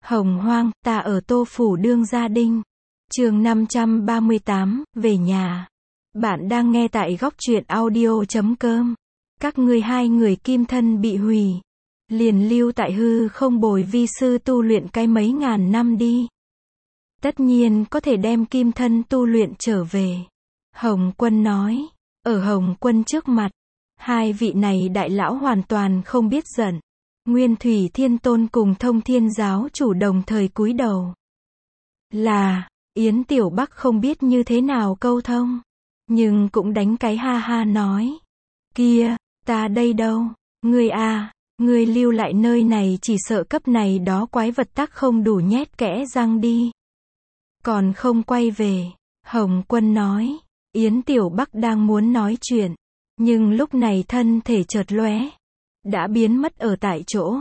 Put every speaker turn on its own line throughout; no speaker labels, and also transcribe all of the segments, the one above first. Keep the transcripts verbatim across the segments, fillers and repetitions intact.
Hồng hoang, ta ở Tô Phủ đương gia đinh. Chương năm trăm ba mươi tám, về nhà. Bạn đang nghe tại góc truyện audio chấm com. Các ngươi hai người kim thân bị hủy, liền lưu tại hư không bồi vi sư tu luyện cái mấy ngàn năm đi. Tất nhiên có thể đem kim thân tu luyện trở về. Hồng Quân nói. Ở Hồng Quân trước mặt, hai vị này đại lão hoàn toàn không biết giận. Nguyên Thủy Thiên Tôn cùng Thông Thiên giáo chủ đồng thời cúi đầu. Là, Yến Tiểu Bắc không biết như thế nào câu thông, nhưng cũng đánh cái ha ha nói. Kia, ta đây đâu, ngươi à, ngươi lưu lại nơi này chỉ sợ cấp này đó quái vật tắc không đủ nhét kẽ răng đi. Còn không quay về, Hồng Quân nói. Yến Tiểu Bắc đang muốn nói chuyện, nhưng lúc này thân thể chợt lóe, đã biến mất ở tại chỗ.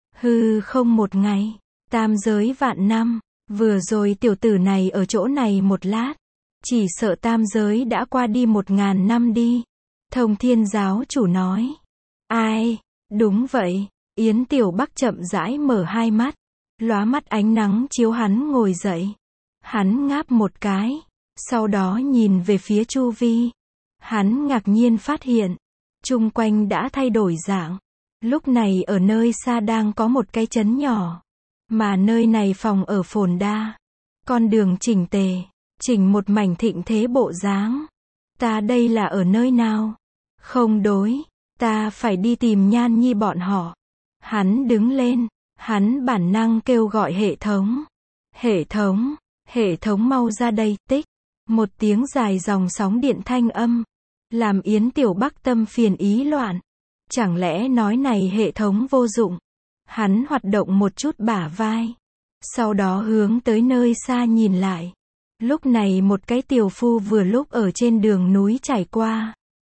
Hư không một ngày, tam giới vạn năm, vừa rồi tiểu tử này ở chỗ này một lát, chỉ sợ tam giới đã qua đi một ngàn năm đi. Thông Thiên giáo chủ nói. Ai, đúng vậy. Yến Tiểu Bắc chậm rãi mở hai mắt, lóa mắt ánh nắng chiếu hắn ngồi dậy. Hắn ngáp một cái, sau đó nhìn về phía chu vi. Hắn ngạc nhiên phát hiện, chung quanh đã thay đổi dạng. Lúc này ở nơi xa đang có một cái trấn nhỏ, mà nơi này phòng ở phồn đa, con đường chỉnh tề, chỉnh một mảnh thịnh thế bộ dáng. Ta đây là ở nơi nào? Không đối, ta phải đi tìm Nhan Nhi bọn họ. Hắn đứng lên, hắn bản năng kêu gọi hệ thống. Hệ thống, hệ thống mau ra đây, tích. Một tiếng dài dòng sóng điện thanh âm, làm Yến Tiểu Bắc tâm phiền ý loạn. Chẳng lẽ nói này hệ thống vô dụng? Hắn hoạt động một chút bả vai, sau đó hướng tới nơi xa nhìn lại. Lúc này một cái tiểu phu vừa lúc ở trên đường núi trải qua.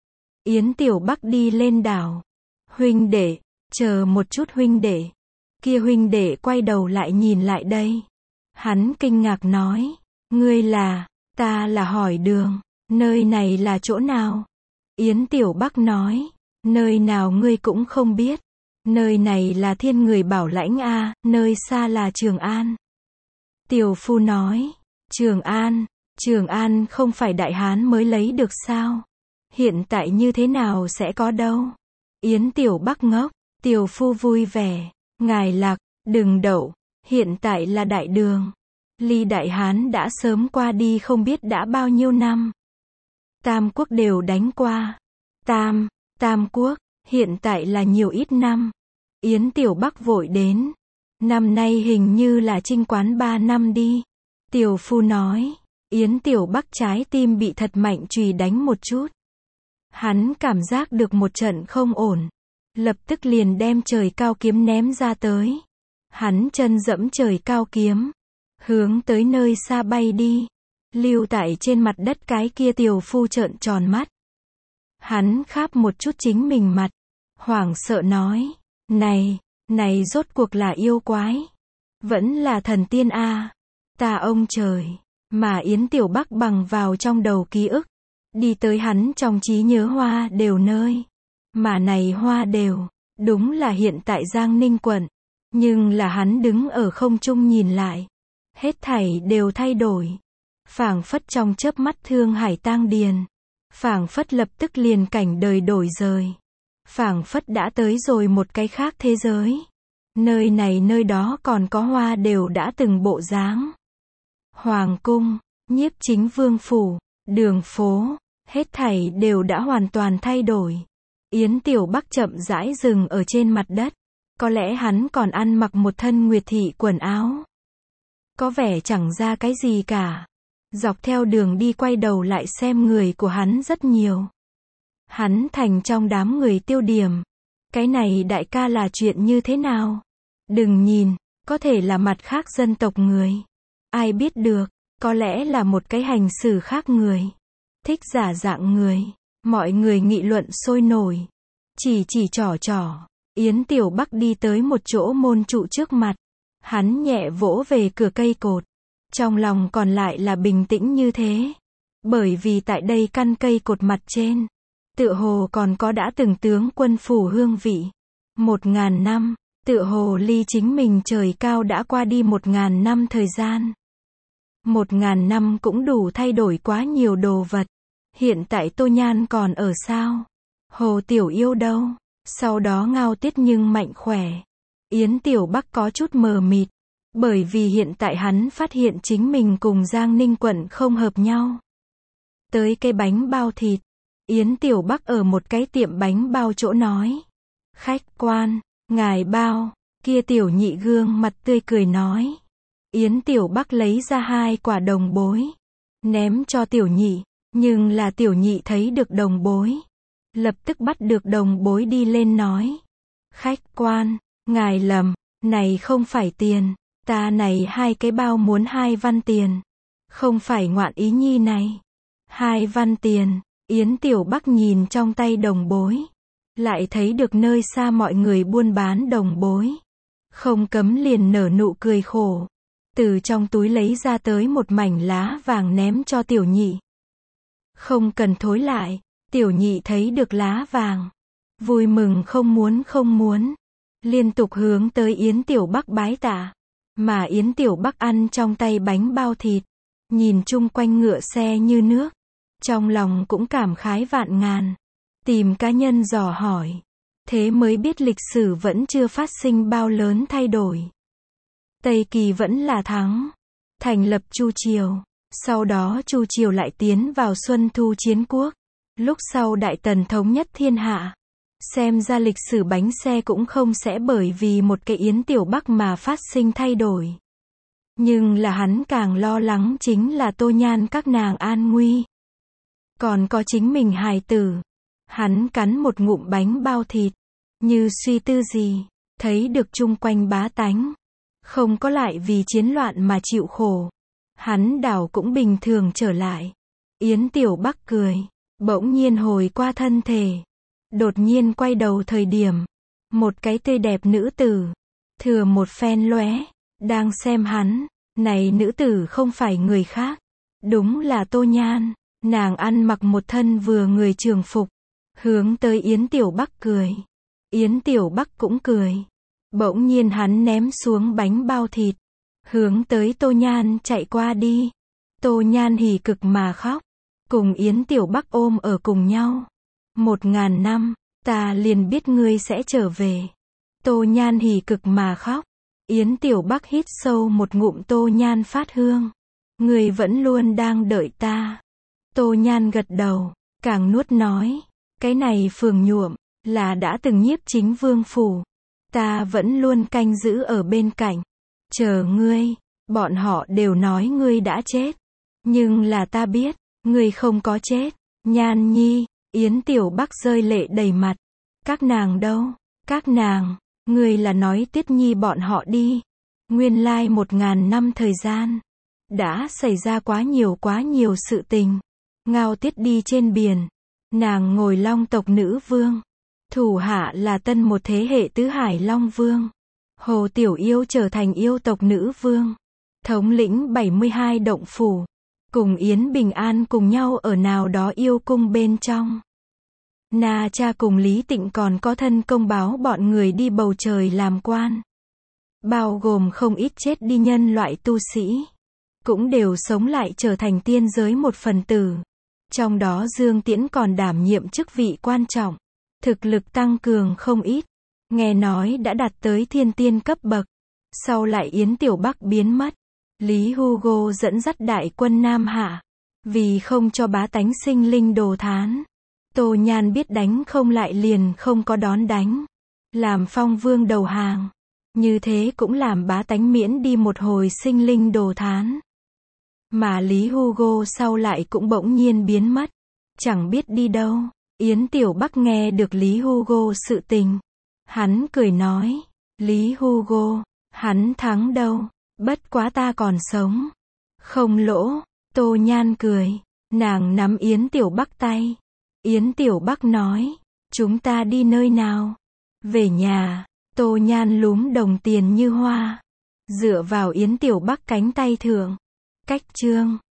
Yến Tiểu Bắc đi lên đảo. Huynh đệ, chờ một chút huynh đệ. Kia huynh đệ quay đầu lại nhìn lại đây. Hắn kinh ngạc nói, ngươi là, ta là hỏi đường, nơi này là chỗ nào? Yến Tiểu Bắc nói, nơi nào ngươi cũng không biết. Nơi này là thiên người bảo lãnh a, nơi xa là Trường An. Tiểu phu nói, Trường An, Trường An không phải Đại Hán mới lấy được sao? Hiện tại như thế nào sẽ có đâu? Yến Tiểu Bắc ngốc, tiểu phu vui vẻ, ngài lạc, đừng đậu, hiện tại là đại đường. Ly Đại Hán đã sớm qua đi không biết đã bao nhiêu năm. Tam quốc đều đánh qua. Tam, Tam quốc, hiện tại là nhiều ít năm. Yến Tiểu Bắc vội đến. Năm nay hình như là chinh quán ba năm đi. Tiểu phu nói. Yến Tiểu Bắc trái tim bị thật mạnh chùy đánh một chút. Hắn cảm giác được một trận không ổn. Lập tức liền đem trời cao kiếm ném ra tới. Hắn chân dẫm trời cao kiếm, hướng tới nơi xa bay đi. Lưu tại trên mặt đất cái kia tiểu phu trợn tròn mắt. Hắn kháp một chút chính mình mặt, hoảng sợ nói, này, này rốt cuộc là yêu quái, vẫn là thần tiên a, à? Ta ông trời, mà Yến Tiểu Bắc bằng vào trong đầu ký ức, đi tới hắn trong trí nhớ hoa đều nơi, mà này hoa đều, đúng là hiện tại Giang Ninh quận, nhưng là hắn đứng ở không trung nhìn lại, hết thảy đều thay đổi, phảng phất trong chớp mắt thương hải tang điền. Phảng phất lập tức liền cảnh đời đổi rời. Phảng phất đã tới rồi một cái khác thế giới. Nơi này nơi đó còn có hoa đều đã từng bộ dáng. Hoàng cung, nhiếp chính vương phủ, đường phố, hết thảy đều đã hoàn toàn thay đổi. Yến Tiểu Bắc chậm rãi dừng ở trên mặt đất. Có lẽ hắn còn ăn mặc một thân nguyệt thị quần áo. Có vẻ chẳng ra cái gì cả. Dọc theo đường đi quay đầu lại xem người của hắn rất nhiều. Hắn thành trong đám người tiêu điểm. Cái này đại ca là chuyện như thế nào? Đừng nhìn, có thể là mặt khác dân tộc người. Ai biết được, có lẽ là một cái hành xử khác người. Thích giả dạng người. Mọi người nghị luận sôi nổi. Chỉ chỉ trỏ trỏ. Yến Tiểu Bắc đi tới một chỗ môn trụ trước mặt. Hắn nhẹ vỗ về cửa cây cột. Trong lòng còn lại là bình tĩnh như thế. Bởi vì tại đây căn cây cột mặt trên, tựa hồ còn có đã từng tướng quân phủ hương vị. Một ngàn năm, Tựa hồ ly chính mình trời cao đã qua đi một ngàn năm thời gian. Một ngàn năm cũng đủ thay đổi quá nhiều đồ vật. Hiện tại Tô Nhan còn ở sao? Hồ Tiểu Yêu đâu? Sau đó Ngao Tiết nhưng mạnh khỏe. Yến Tiểu Bắc có chút mờ mịt. Bởi vì hiện tại hắn phát hiện chính mình cùng Giang Ninh Quận không hợp nhau. Tới cái bánh bao thịt. Yến Tiểu Bắc ở một cái tiệm bánh bao chỗ nói. Khách quan, ngài bao. Kia tiểu nhị gương mặt tươi cười nói. Yến Tiểu Bắc lấy ra hai quả đồng bối. Ném cho tiểu nhị. Nhưng là tiểu nhị thấy được đồng bối. Lập tức bắt được đồng bối đi lên nói. Khách quan, ngài lầm, này không phải tiền. Ta này hai cái bao muốn hai văn tiền. Không phải ngoạn ý nhi này. Hai văn tiền. Yến Tiểu Bắc nhìn trong tay đồng bối. Lại thấy được nơi xa mọi người buôn bán đồng bối. Không cấm liền nở nụ cười khổ. Từ trong túi lấy ra tới một mảnh lá vàng ném cho tiểu nhị. Không cần thối lại. Tiểu nhị thấy được lá vàng. Vui mừng không muốn không muốn. Liên tục hướng tới Yến Tiểu Bắc bái tạ. Mà Yến Tiểu Bắc ăn trong tay bánh bao thịt. Nhìn chung quanh ngựa xe như nước. Trong lòng cũng cảm khái vạn ngàn. Tìm cá nhân dò hỏi. Thế mới biết lịch sử vẫn chưa phát sinh bao lớn thay đổi. Tây Kỳ vẫn là thắng. Thành lập Chu Triều. Sau đó Chu Triều lại tiến vào Xuân Thu Chiến Quốc. Lúc sau Đại Tần thống nhất thiên hạ. Xem ra lịch sử bánh xe cũng không sẽ bởi vì một cái Yến Tiểu Bắc mà phát sinh thay đổi. Nhưng là hắn càng lo lắng chính là Tô Nhan các nàng an nguy. Còn có chính mình hài tử. Hắn cắn một ngụm bánh bao thịt. Như suy tư gì. Thấy được chung quanh bá tánh. Không có lại vì chiến loạn mà chịu khổ. Hắn đảo cũng bình thường trở lại. Yến Tiểu Bắc cười. Bỗng nhiên hồi qua thân thể. Đột nhiên quay đầu thời điểm. Một cái tươi đẹp nữ tử. Thừa một phen lóe. Đang xem hắn. Này nữ tử không phải người khác. Đúng là Tô Nhan. Nàng ăn mặc một thân vừa người trường phục. Hướng tới Yến Tiểu Bắc cười. Yến Tiểu Bắc cũng cười. Bỗng nhiên hắn ném xuống bánh bao thịt. Hướng tới Tô Nhan chạy qua đi. Tô Nhan hỉ cực mà khóc. Cùng Yến Tiểu Bắc ôm ở cùng nhau. Một ngàn năm, ta liền biết ngươi sẽ trở về. Tô Nhan hỉ cực mà khóc. Yến Tiểu Bắc hít sâu một ngụm Tô Nhan phát hương. Ngươi vẫn luôn đang đợi ta. Tô Nhan gật đầu, càng nuốt nói. Cái này phường nhuộm, là đã từng nhiếp chính vương phủ. Ta vẫn luôn canh giữ ở bên cạnh. Chờ ngươi, bọn họ đều nói ngươi đã chết. Nhưng là ta biết, ngươi không có chết. Nhan nhi, Yến Tiểu Bắc rơi lệ đầy mặt. Các nàng đâu? Các nàng, ngươi là nói Tiết Nhi bọn họ đi. Nguyên lai một ngàn năm thời gian. Đã xảy ra quá nhiều quá nhiều sự tình. Ngao Tiết đi trên biển. Nàng ngồi Long tộc nữ vương. Thủ hạ là tân một thế hệ tứ hải Long Vương. Hồ Tiểu Yêu trở thành yêu tộc nữ vương. Thống lĩnh bảy mươi hai động phủ. Cùng Yến Bình An cùng nhau ở nào đó yêu cung bên trong. Na Cha cùng Lý Tịnh còn có thân công báo bọn người đi bầu trời làm quan. Bao gồm không ít chết đi nhân loại tu sĩ. Cũng đều sống lại trở thành tiên giới một phần tử. Trong đó Dương Tiễn còn đảm nhiệm chức vị quan trọng. Thực lực tăng cường không ít. Nghe nói đã đạt tới thiên tiên cấp bậc. Sau lại Yến Tiểu Bắc biến mất. Lý Hugo dẫn dắt đại quân Nam Hạ. Vì không cho bá tánh sinh linh đồ thán. Tô Nhan biết đánh không lại liền không có đón đánh. Làm Phong Vương đầu hàng. Như thế cũng làm bá tánh miễn đi một hồi sinh linh đồ thán. Mà Lý Hugo sau lại cũng bỗng nhiên biến mất. Chẳng biết đi đâu. Yến Tiểu Bắc nghe được Lý Hugo sự tình. Hắn cười nói. Lý Hugo, hắn thắng đâu. Bất quá ta còn sống. Không lỗ. Tô Nhan cười. Nàng nắm Yến Tiểu Bắc tay. Yến Tiểu Bắc nói. Chúng ta đi nơi nào? Về nhà. Tô Nhan lúm đồng tiền như hoa. Dựa vào Yến Tiểu Bắc cánh tay thượng. Cách chương.